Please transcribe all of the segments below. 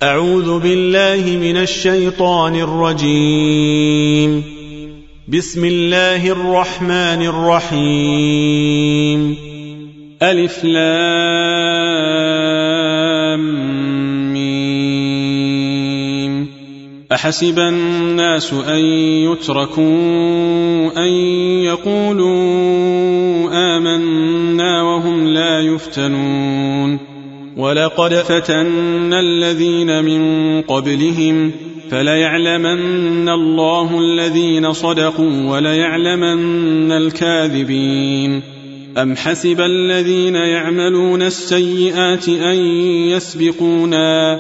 أعوذ بالله من الشيطان الرجيم. بسم الله الرحمن الرحيم. ألف لام ميم. أحسب الناس أن يتركوا أن يقولوا آمنا وهم لا يفتنون. ولقد فتنا الذين من قبلهم فليعلمن الله الذين صدقوا وليعلمن الكاذبين. أم حسب الذين يعملون السيئات أن يسبقونا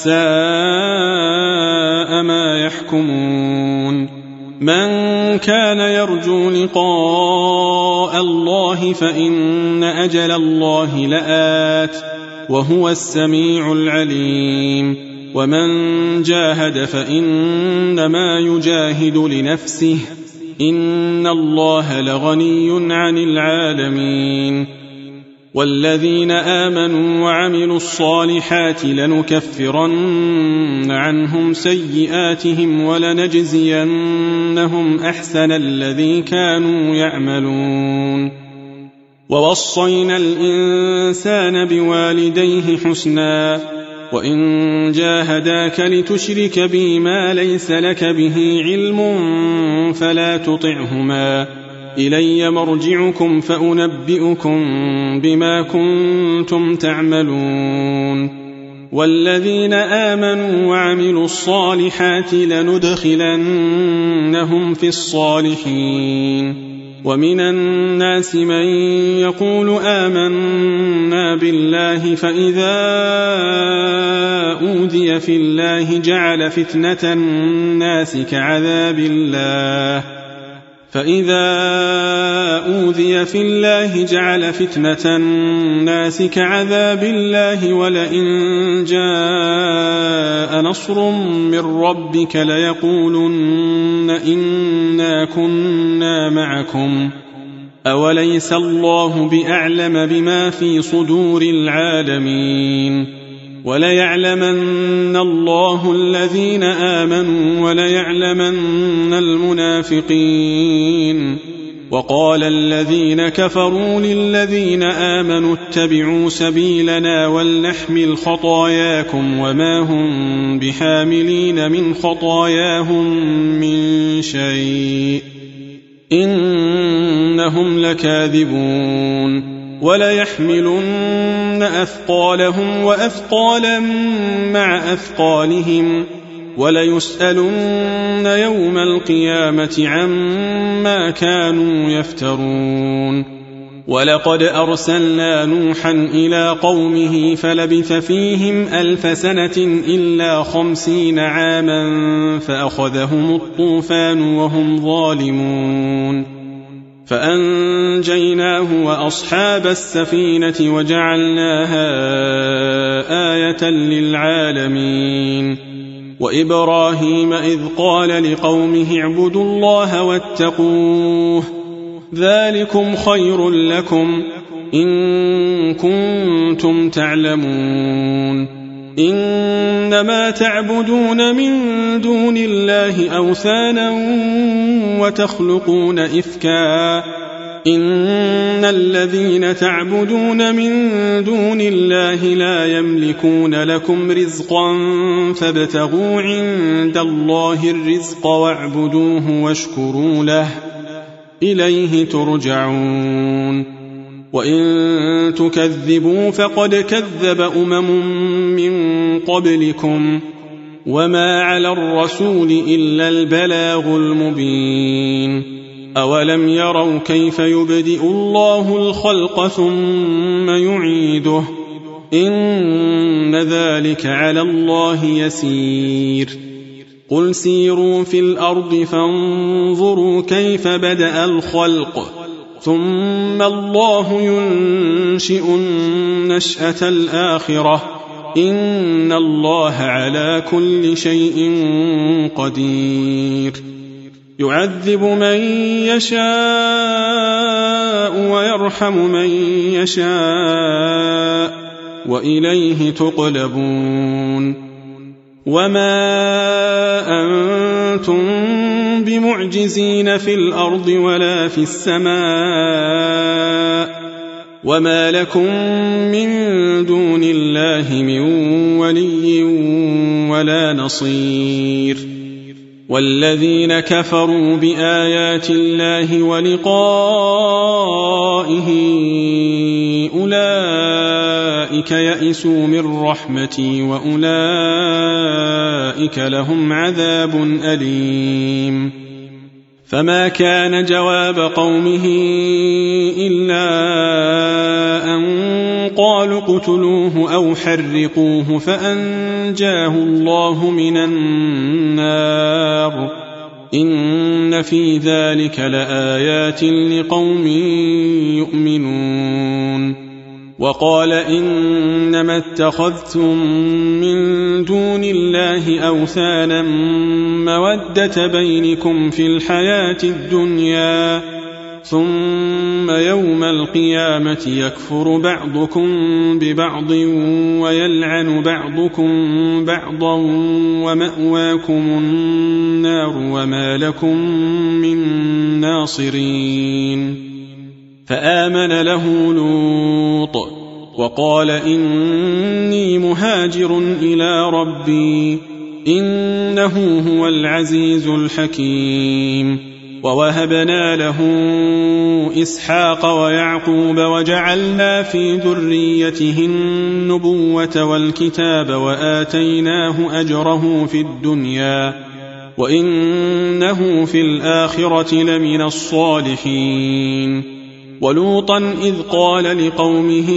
ساء ما يحكمون. من كان يرجو لقاء الله فإن أجل الله لآت وهو السميع العليم. ومن جاهد فإنما يجاهد لنفسه إن الله لغني عن العالمين. والذين آمنوا وعملوا الصالحات لنكفرن عنهم سيئاتهم ولنجزينهم أحسن الذي كانوا يعملون. ووصينا الإنسان بوالديه حسنا وإن جاهداك لتشرك بي ما ليس لك به علم فلا تطعهما إلي مرجعكم فأنبئكم بما كنتم تعملون. والذين آمنوا وعملوا الصالحات لندخلنهم في الصالحين. ومن الناس من يقول آمنا بالله فإذا أوذي في الله جعل فتنة الناس كعذاب الله ولئن جاء نصر من ربك ليقولن إنا كنا معكم أوليس الله بأعلم بما في صدور العالمين. وليعلمن الله الذين آمنوا وليعلمن المنافقين. وقال الذين كفروا للذين آمنوا اتبعوا سبيلنا ولنحمل خطاياكم وما هم بحاملين من خطاياهم من شيء إنهم لكاذبون. وليحملن أثقالهم وأثقالا مع أثقالهم وليسألن يوم القيامة عما كانوا يفترون. ولقد أرسلنا نوحا إلى قومه فلبث فيهم 1000 سنة إلا 50 عاما فأخذهم الطوفان وهم ظالمون. فأنجيناه وأصحاب السفينة وجعلناها آية للعالمين. وإبراهيم إذ قال لقومه اعبدوا الله واتقوه ذلكم خير لكم إن كنتم تعلمون. إنما تعبدون من دون الله أوثانا وتخلقون إفكا إن الذين تعبدون من دون الله لا يملكون لكم رزقا فابتغوا عند الله الرزق واعبدوه واشكروا له إليه ترجعون. وإن تكذبوا فقد كذب من قبلكم وما على الرسول إلا البلاغ المبين. أولم يروا كيف يبدئ الله الخلق ثم يعيده إن ذلك على الله يسير. قل سيروا في الأرض فانظروا كيف بدأ الخلق ثم الله ينشئ النشأة الآخرة إن الله على كل شيء قدير. يعذب من يشاء ويرحم من يشاء وإليه تقلبون. وما أنتم بمعجزين في الأرض ولا في السماء وما لكم من دون الله من ولي ولا نصير والذين كفروا بآيات الله ولقائه أولئك يئسوا من رحمتي وأولئك لهم عذاب أليم فما كان جواب قومه إلا أن قالوا اقتلوه أو حرقوه فأنجاه الله من النار إن في ذلك لآيات لقوم يؤمنون وقال إنما اتخذتم من دون الله أوثانا مودة بينكم في الحياة الدنيا ثم يوم القيامة يكفر بعضكم ببعض ويلعن بعضكم بعضا ومأواكم النار وما لكم من ناصرين فآمن له لوط وقال إني مهاجر إلى ربي إنه هو العزيز الحكيم ووهبنا له إسحاق ويعقوب وجعلنا في ذريته النبوة والكتاب وآتيناه أجره في الدنيا وإنه في الآخرة لمن الصالحين ولوطا إذ قال لقومه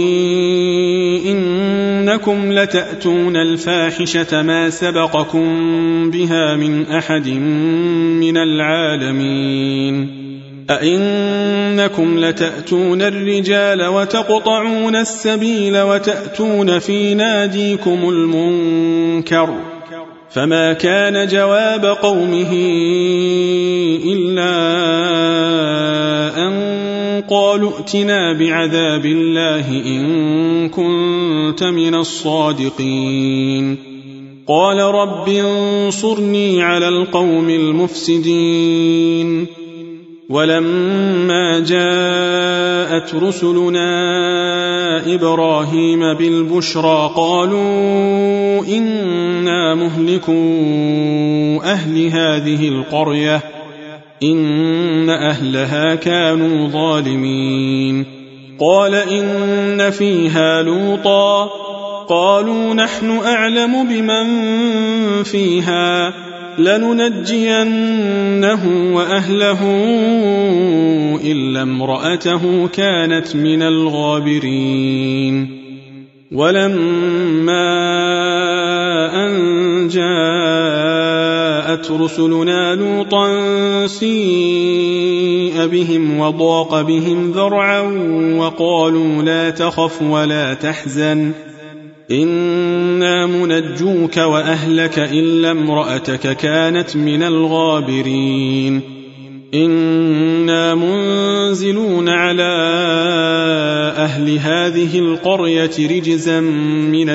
إنكم لتأتون الفاحشة ما سبقكم بها من أحد من العالمين أئنكم لتأتون الرجال وتقطعون السبيل وتأتون في ناديكم المنكر فما كان جواب قومه إلا أن قالوا ائتنا بعذاب الله إن كنت من الصادقين قال رب انصرني على القوم المفسدين ولما جاءت رسلنا إبراهيم بالبشرى قالوا إنا مهلكو أهل هذه القرية إن أهلها كانوا ظالمين قال إن فيها لوطا قالوا نحن أعلم بمن فيها لننجينه وأهله إلا امرأته كانت من الغابرين ولما أن جاءت رسلنا لوطا سيء بهم وضاق بهم ذرعا وقالوا لا تخف ولا تحزن إنا منجوك وأهلك إلا امرأتك كانت من الغابرين إنا منزلون على أهل هذه القرية رجزا من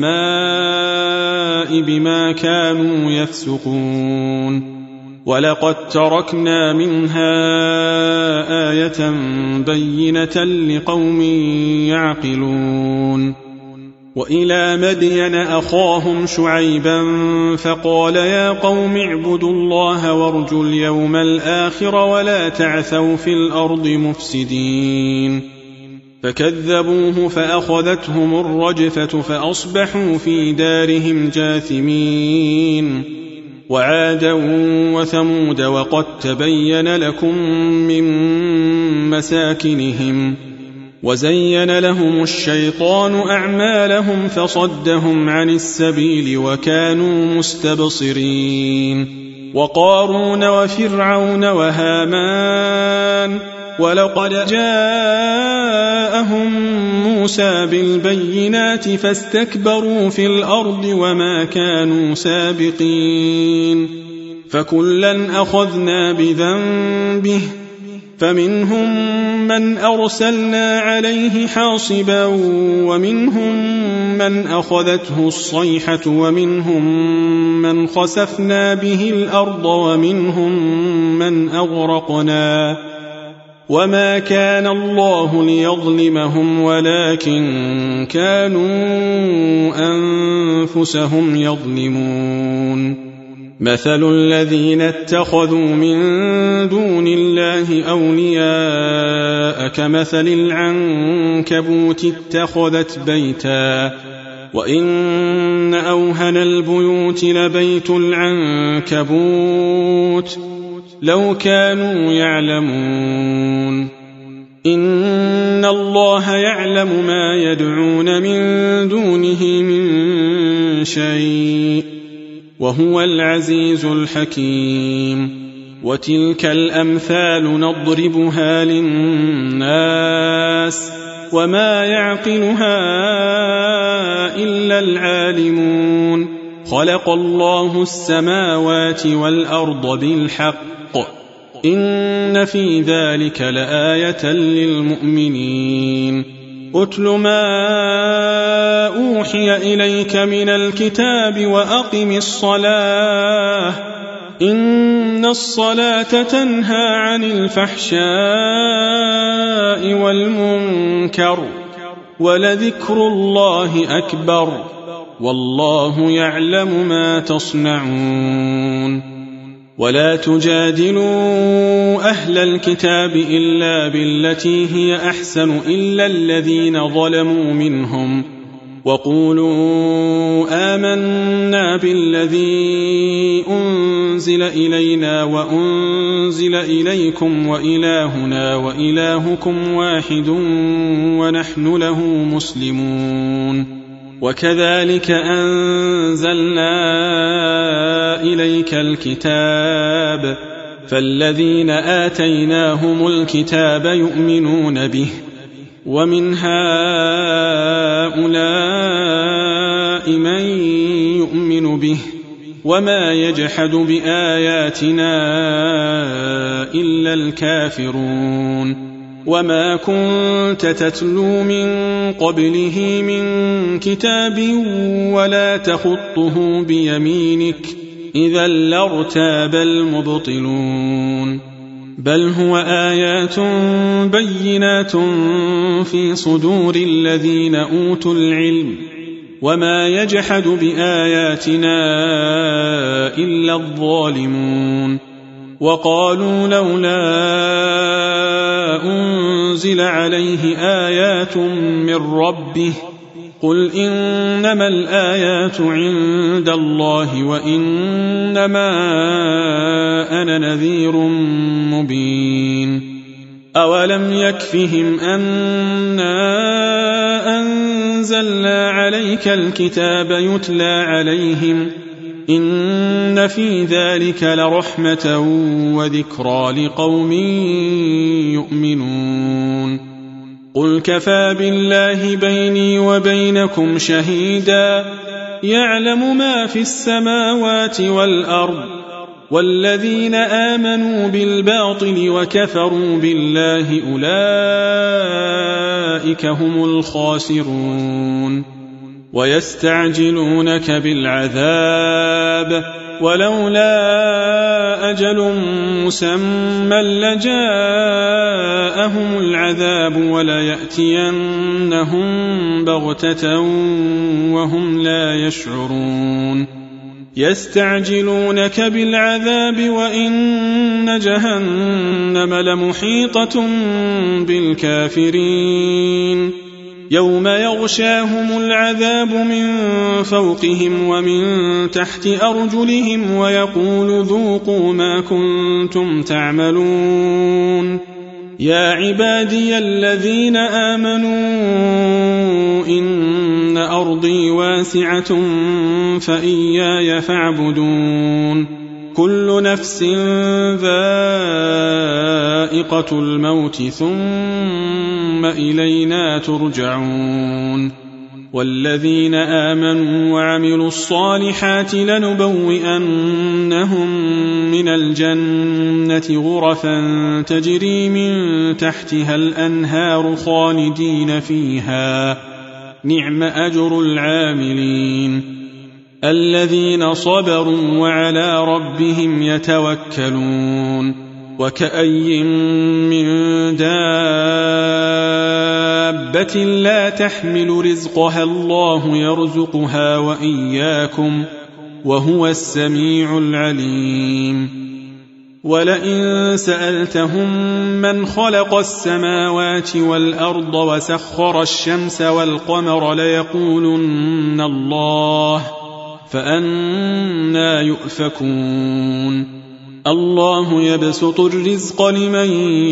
السماء بما كانوا يفسقون ولقد تركنا منها آية بينة لقوم يعقلون وإلى مدين أخاهم شعيبا فقال يا قوم اعبدوا الله وارجوا اليوم الآخر ولا تعثوا في الأرض مفسدين فكذبوه فأخذتهم الرجفة فأصبحوا في دارهم جاثمين وعادا وثمود وقد تبين لكم من مساكنهم وزين لهم الشيطان أعمالهم فصدهم عن السبيل وكانوا مستبصرين وقارون وفرعون وهامان ولقد جاءهم موسى بالبينات فاستكبروا في الأرض وما كانوا سابقين فكلا أخذنا بذنبه فمنهم من أرسلنا عليه حاصبا ومنهم من أخذته الصيحة ومنهم من خسفنا به الأرض ومنهم من أغرقنا وما كان الله ليظلمهم ولكن كانوا أنفسهم يظلمون مثل الذين اتخذوا من دون الله أولياء كمثل العنكبوت اتخذت بيتا وإن أوهن البيوت لبيت العنكبوت لو كانوا يعلمون إن الله يعلم ما يدعون من دونه من شيء وهو العزيز الحكيم وتلك الأمثال نضربها للناس وما يعقلها إلا العالمون خلق الله السماوات والأرض بالحق إن في ذلك لآية للمؤمنين أتل ما أوحي إليك من الكتاب وأقم الصلاة إن الصلاة تنهى عن الفحشاء والمنكر ولذكر الله أكبر والله يعلم ما تصنعون ولا تجادلوا أهل الكتاب إلا بالتي هي أحسن إلا الذين ظلموا منهم وقولوا آمنا بالذي أنزل إلينا وأنزل إليكم وإلهنا وإلهكم واحد ونحن له مسلمون وكذلك أنزلنا إليك الكتاب فالذين آتيناهم الكتاب يؤمنون به ومن هؤلاء من يؤمن به وما يجحد بآياتنا إلا الكافرون وما كنت تتلو من قبله من كتاب ولا تخطه بيمينك إذا لارتاب المبطلون بل هو آيات بينات في صدور الذين أوتوا العلم وما يجحد بآياتنا إلا الظالمون وقالوا لولا أنزل عليه آيات من ربه قل إنما الآيات عند الله وإنما أنا نذير مبين أولم يكفهم أنا أنزلنا عليك الكتاب يتلى عليهم إن في ذلك لرحمة وذكرى لقوم يؤمنون قل كفى بالله بيني وبينكم شهيدا يعلم ما في السماوات والأرض والذين آمنوا بالباطل وكفروا بالله أولئك هم الخاسرون ويستعجلونك بالعذاب ولولا أجل مسمى لجاءهم العذاب وليأتينهم بغتة وهم لا يشعرون يستعجلونك بالعذاب وإن جهنم لمحيطة بالكافرين يوم يغشاهم العذاب من فوقهم ومن تحت أرجلهم ويقول ذوقوا ما كنتم تعملون يا عبادي الذين آمنوا إن أرضي واسعة فإياي فاعبدون كل نفس ذائقة الموت ثم إلينا ترجعون والذين آمنوا وعملوا الصالحات لنبوئنهم من الجنة غرفا تجري من تحتها الأنهار خالدين فيها نعم أجر العاملين الذين صبروا وعلى ربهم يتوكلون وكأي من دابة لا تحمل رزقها الله يرزقها وإياكم وهو السميع العليم ولئن سألتهم من خلق السماوات والأرض وسخر الشمس والقمر ليقولن الله فأنى يؤفكون الله يبسط الرزق لمن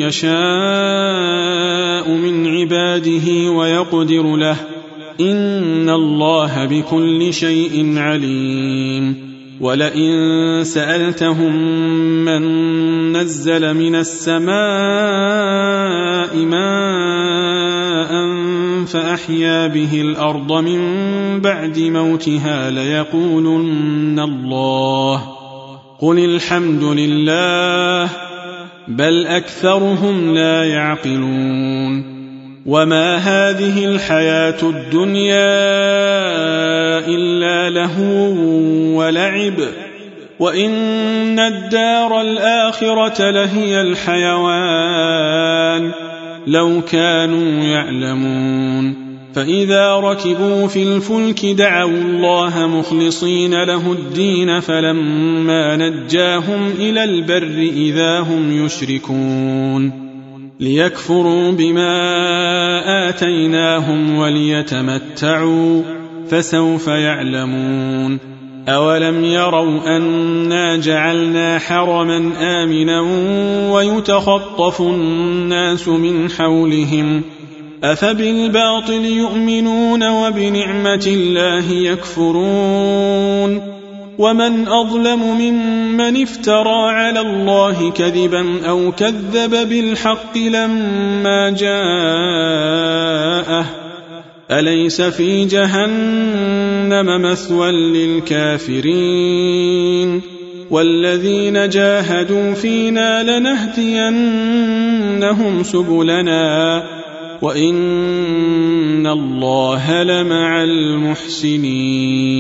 يشاء من عباده ويقدر له إن الله بكل شيء عليم ولئن سألتهم من نزل من السماء ماء فأحيا به الأرض من بعد موتها ليقولن الله قل الحمد لله بل أكثرهم لا يعقلون وما هذه الحياة الدنيا إلا لهو ولعب وإن الدار الآخرة لهي الحيوان لو كانوا يعلمون فإذا ركبوا في الفلك دعوا الله مخلصين له الدين فلما نجاهم إلى البر إذا هم يشركون ليكفروا بما آتيناهم وليتمتعوا فسوف يعلمون أولم يروا أنا جعلنا حرما آمنا ويتخطف الناس من حولهم أفبالباطل يؤمنون وبنعمة الله يكفرون ومن أظلم ممن افترى على الله كذبا أو كذب بالحق لما جاءه أليس في جهنم مثوى للكافرين والذين جاهدوا فينا لنهدينهم سبلنا وإن الله لمع المحسنين